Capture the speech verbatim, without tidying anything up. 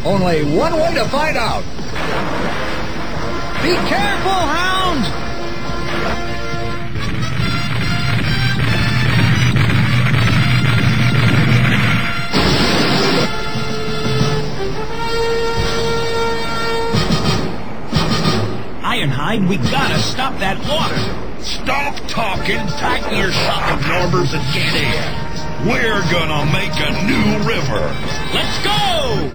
Only one way to find out. Be careful, hound! Ironhide, we gotta stop that water. Stop talking, pack your shock absorbers and get in. We're gonna make a new river. Let's go!